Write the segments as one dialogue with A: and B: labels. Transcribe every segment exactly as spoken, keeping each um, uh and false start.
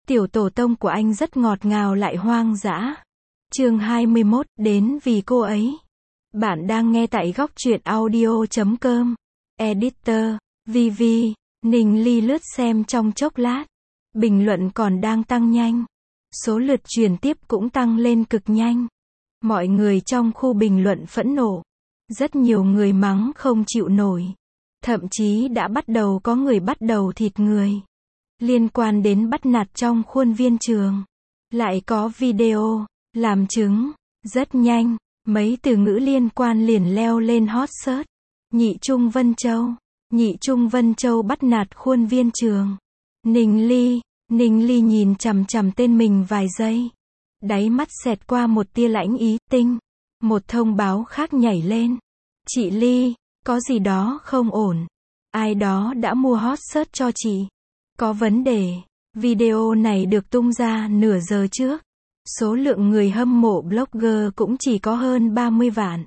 A: Tiểu tổ tông của anh rất ngọt ngào lại hoang dã. Chương hai mươi mốt, đến vì cô ấy. Bạn đang nghe tại góc truyện audio chấm com. Editor, vê vê, Ninh Ly lướt xem trong chốc lát. Bình luận còn đang tăng nhanh. Số lượt truyền tiếp cũng tăng lên cực nhanh. Mọi người trong khu bình luận phẫn nộ. Rất nhiều người mắng không chịu nổi. Thậm chí đã bắt đầu có người bắt đầu thịt người. Liên quan đến bắt nạt trong khuôn viên trường. Lại có video, làm chứng. Rất nhanh, mấy từ ngữ liên quan liền leo lên hot search. Nhị Trung Vân Châu. Nhị Trung Vân Châu bắt nạt khuôn viên trường. Ninh Ly. Ninh Ly nhìn chằm chằm tên mình vài giây. Đáy mắt xẹt qua một tia lãnh ý, tinh. Một thông báo khác nhảy lên. Chị Ly, có gì đó không ổn. Ai đó đã mua hot search cho chị. Có vấn đề. Video này được tung ra nửa giờ trước. Số lượng người hâm mộ blogger cũng chỉ có hơn ba mươi vạn.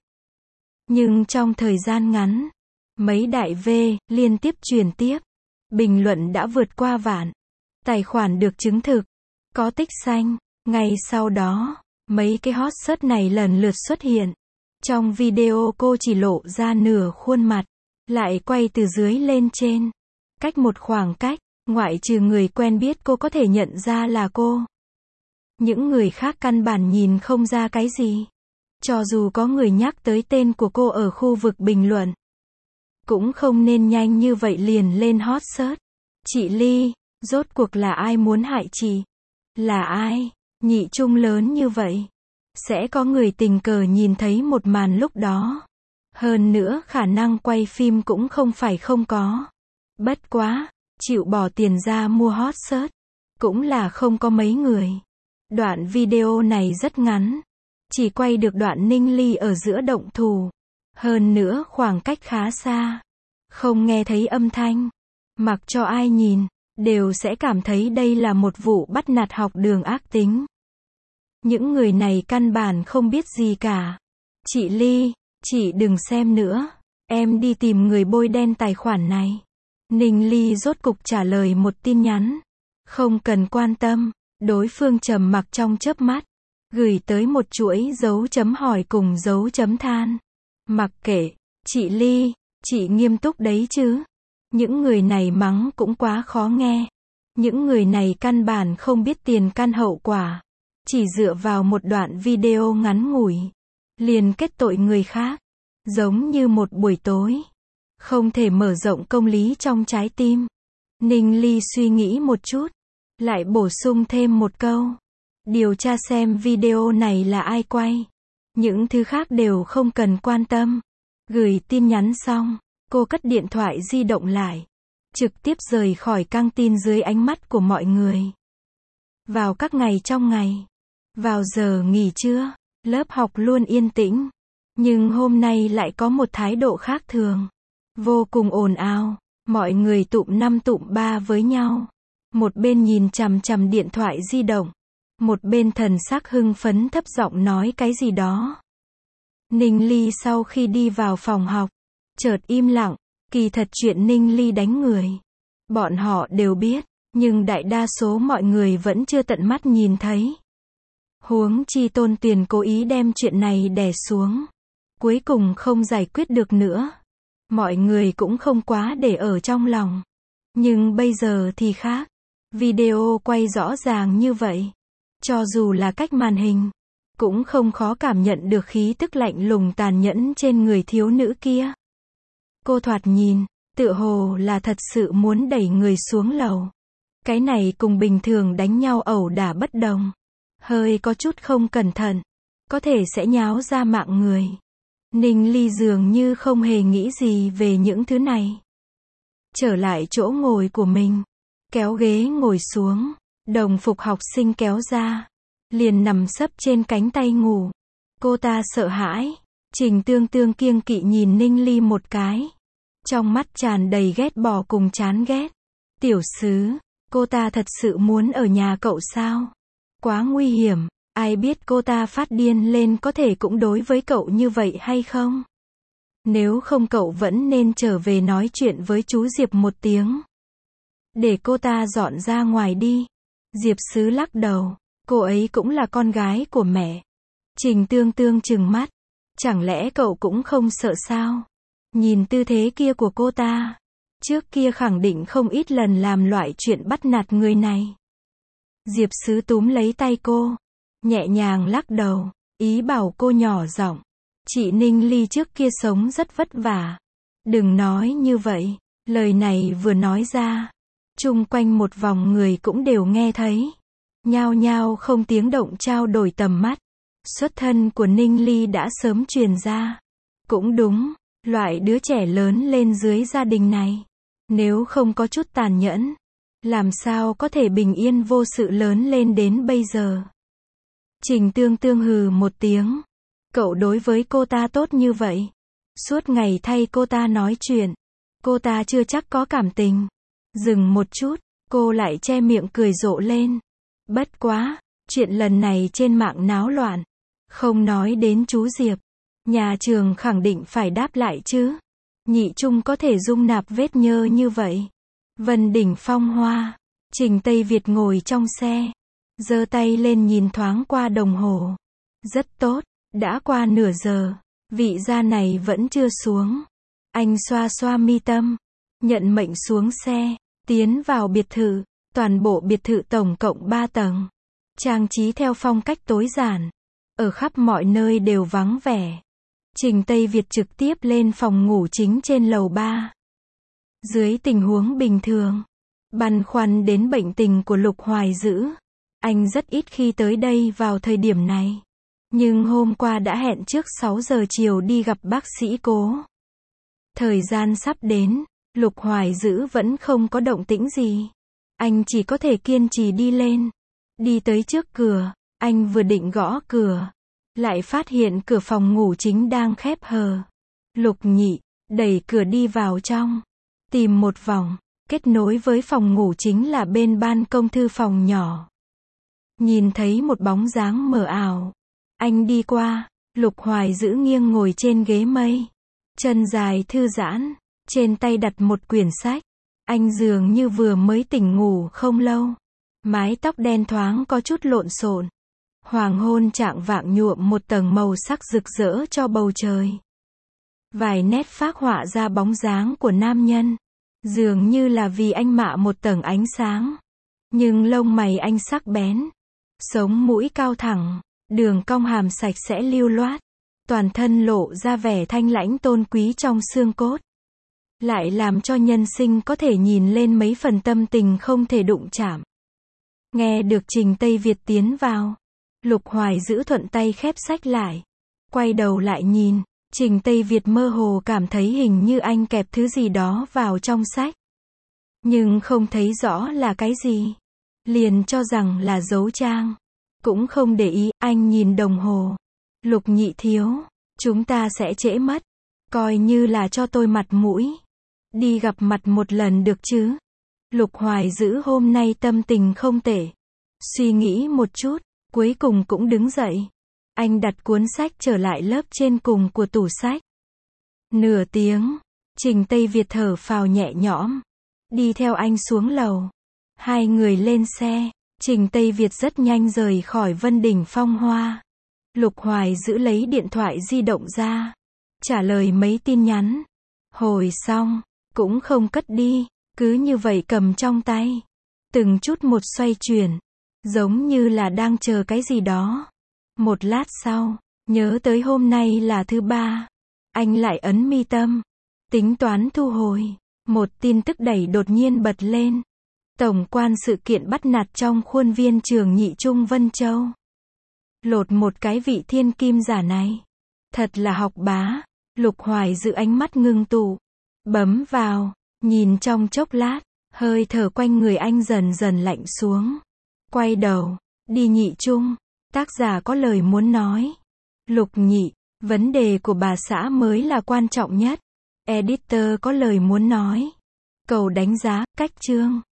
A: Nhưng trong thời gian ngắn, mấy đại V liên tiếp truyền tiếp. Bình luận đã vượt qua vạn. Tài khoản được chứng thực. Có tích xanh. Ngay sau đó, mấy cái hot search này lần lượt xuất hiện. Trong video cô chỉ lộ ra nửa khuôn mặt. Lại quay từ dưới lên trên. Cách một khoảng cách. Ngoại trừ người quen biết cô có thể nhận ra là cô. Những người khác căn bản nhìn không ra cái gì. Cho dù có người nhắc tới tên của cô ở khu vực bình luận. Cũng không nên nhanh như vậy liền lên hot search. Chị Ly, rốt cuộc là ai muốn hại chị? Là ai? Nhị Trung lớn như vậy. Sẽ có người tình cờ nhìn thấy một màn lúc đó. Hơn nữa khả năng quay phim cũng không phải không có. Bất quá. Chịu bỏ tiền ra mua hot search. Cũng là không có mấy người. Đoạn video này rất ngắn. Chỉ quay được đoạn Ninh Ly ở giữa động thủ. Hơn nữa khoảng cách khá xa. Không nghe thấy âm thanh. Mặc cho ai nhìn, đều sẽ cảm thấy đây là một vụ bắt nạt học đường ác tính. Những người này căn bản không biết gì cả. Chị Ly, chị đừng xem nữa. Em đi tìm người bôi đen tài khoản này. Ninh Ly rốt cục trả lời một tin nhắn. Không cần quan tâm. Đối phương trầm mặc trong chớp mắt. Gửi tới một chuỗi dấu chấm hỏi cùng dấu chấm than. Mặc kệ. Chị Ly, chị nghiêm túc đấy chứ. Những người này mắng cũng quá khó nghe. Những người này căn bản không biết tiền căn hậu quả. Chỉ dựa vào một đoạn video ngắn ngủi. Liền kết tội người khác. Giống như một buổi tối. Không thể mở rộng công lý trong trái tim. Ninh Ly suy nghĩ một chút. Lại bổ sung thêm một câu. Điều tra xem video này là ai quay. Những thứ khác đều không cần quan tâm. Gửi tin nhắn xong, cô cất điện thoại di động lại. Trực tiếp rời khỏi căng tin dưới ánh mắt của mọi người. Vào các ngày trong ngày. Vào giờ nghỉ trưa, lớp học luôn yên tĩnh. Nhưng hôm nay lại có một thái độ khác thường. Vô cùng ồn ào, mọi người tụm năm tụm ba với nhau. Một bên nhìn chằm chằm điện thoại di động. Một bên thần sắc hưng phấn thấp giọng nói cái gì đó. Ninh Ly sau khi đi vào phòng học, chợt im lặng, kỳ thật chuyện Ninh Ly đánh người. Bọn họ đều biết, nhưng đại đa số mọi người vẫn chưa tận mắt nhìn thấy. Huống chi Tôn Tuyền cố ý đem chuyện này đè xuống. Cuối cùng không giải quyết được nữa. Mọi người cũng không quá để ở trong lòng. Nhưng bây giờ thì khác. Video quay rõ ràng như vậy. Cho dù là cách màn hình, cũng không khó cảm nhận được khí tức lạnh lùng tàn nhẫn trên người thiếu nữ kia. Cô thoạt nhìn, tựa hồ là thật sự muốn đẩy người xuống lầu. Cái này cùng bình thường đánh nhau ẩu đả bất đồng. Hơi có chút không cẩn thận. Có thể sẽ nháo ra mạng người. Ninh Ly dường như không hề nghĩ gì về những thứ này. Trở lại chỗ ngồi của mình. Kéo ghế ngồi xuống. Đồng phục học sinh kéo ra. Liền nằm sấp trên cánh tay ngủ. Cô ta sợ hãi. Trình Tương Tương kiêng kỵ nhìn Ninh Ly một cái. Trong mắt tràn đầy ghét bỏ cùng chán ghét. Tiểu sứ, cô ta thật sự muốn ở nhà cậu sao? Quá nguy hiểm. Ai biết cô ta phát điên lên có thể cũng đối với cậu như vậy hay không? Nếu không cậu vẫn nên trở về nói chuyện với chú Diệp một tiếng. Để cô ta dọn ra ngoài đi. Diệp Sứ lắc đầu. Cô ấy cũng là con gái của mẹ. Trình Tương Tương trừng mắt. Chẳng lẽ cậu cũng không sợ sao? Nhìn tư thế kia của cô ta. Trước kia khẳng định không ít lần làm loại chuyện bắt nạt người này. Diệp Sứ túm lấy tay cô. Nhẹ nhàng lắc đầu. Ý bảo cô nhỏ giọng. Chị Ninh Ly trước kia sống rất vất vả. Đừng nói như vậy. Lời này vừa nói ra. Chung quanh một vòng người cũng đều nghe thấy. Nhao nhao không tiếng động trao đổi tầm mắt. Xuất thân của Ninh Ly đã sớm truyền ra. Cũng đúng, loại đứa trẻ lớn lên dưới gia đình này. Nếu không có chút tàn nhẫn, làm sao có thể bình yên vô sự lớn lên đến bây giờ. Trình Tương Tương hừ một tiếng. Cậu đối với cô ta tốt như vậy. Suốt ngày thay cô ta nói chuyện. Cô ta chưa chắc có cảm tình. Dừng một chút, cô lại che miệng cười rộ lên. Bất quá, chuyện lần này trên mạng náo loạn. Không nói đến chú Diệp. Nhà trường khẳng định phải đáp lại chứ. Nhị Trung có thể dung nạp vết nhơ như vậy. Vân đỉnh phong hoa. Trình Tây Việt ngồi trong xe. Giơ tay lên nhìn thoáng qua đồng hồ. Rất tốt, đã qua nửa giờ. Vị gia này vẫn chưa xuống. Anh xoa xoa mi tâm. Nhận mệnh xuống xe. Tiến vào biệt thự. Toàn bộ biệt thự tổng cộng ba tầng. Trang trí theo phong cách tối giản. Ở khắp mọi nơi đều vắng vẻ. Trình Tây Việt trực tiếp lên phòng ngủ chính trên lầu ba. Dưới tình huống bình thường, băn khoăn đến bệnh tình của Lục Hoài Dữ, anh rất ít khi tới đây vào thời điểm này. Nhưng hôm qua đã hẹn trước sáu giờ chiều đi gặp bác sĩ Cố. Thời gian sắp đến, Lục Hoài Dữ vẫn không có động tĩnh gì. Anh chỉ có thể kiên trì đi lên. Đi tới trước cửa, anh vừa định gõ cửa, lại phát hiện cửa phòng ngủ chính đang khép hờ. Lục Nhị đẩy cửa đi vào trong, tìm một vòng, kết nối với phòng ngủ chính là bên ban công thư phòng nhỏ. Nhìn thấy một bóng dáng mờ ảo, anh đi qua. Lục Hoài Dữ nghiêng ngồi trên ghế mây, chân dài thư giãn, trên tay đặt một quyển sách. Anh dường như vừa mới tỉnh ngủ không lâu. Mái tóc đen thoáng có chút lộn xộn. Hoàng hôn trạng vạng nhuộm một tầng màu sắc rực rỡ cho bầu trời. Vài nét phác họa ra bóng dáng của nam nhân. Dường như là vì anh mạ một tầng ánh sáng. Nhưng lông mày anh sắc bén. Sống mũi cao thẳng. Đường cong hàm sạch sẽ lưu loát. Toàn thân lộ ra vẻ thanh lãnh tôn quý trong xương cốt. Lại làm cho nhân sinh có thể nhìn lên mấy phần tâm tình không thể đụng chạm. Nghe được Trình Tây Việt tiến vào. Lục Hoài Dữ thuận tay khép sách lại. Quay đầu lại nhìn. Trình Tây Việt mơ hồ cảm thấy hình như anh kẹp thứ gì đó vào trong sách. Nhưng không thấy rõ là cái gì. Liền cho rằng là dấu trang. Cũng không để ý, anh nhìn đồng hồ. Lục Nhị thiếu, chúng ta sẽ trễ mất. Coi như là cho tôi mặt mũi. Đi gặp mặt một lần được chứ. Lục Hoài Dữ hôm nay tâm tình không tệ. Suy nghĩ một chút, cuối cùng cũng đứng dậy. Anh đặt cuốn sách trở lại lớp trên cùng của tủ sách. Nửa tiếng, Trình Tây Việt thở phào nhẹ nhõm. Đi theo anh xuống lầu. Hai người lên xe. Trình Tây Việt rất nhanh rời khỏi Vân Đỉnh Phong Hoa. Lục Hoài Dữ lấy điện thoại di động ra. Trả lời mấy tin nhắn. Hồi xong, cũng không cất đi. Cứ như vậy cầm trong tay. Từng chút một xoay chuyển. Giống như là đang chờ cái gì đó. Một lát sau, nhớ tới hôm nay là thứ ba. Anh lại ấn mi tâm. Tính toán thu hồi. Một tin tức đẩy đột nhiên bật lên. Tổng quan sự kiện bắt nạt trong khuôn viên trường Nhị Trung Vân Châu. Lột một cái vị thiên kim giả này. Thật là học bá. Lục Hoài Dữ ánh mắt ngưng tụ. Bấm vào. Nhìn trong chốc lát. Hơi thở quanh người anh dần dần lạnh xuống. Quay đầu. Đi Nhị Trung. Tác giả có lời muốn nói. Lục Nhị. Vấn đề của bà xã mới là quan trọng nhất. Editor có lời muốn nói. Cầu đánh giá, cách chương.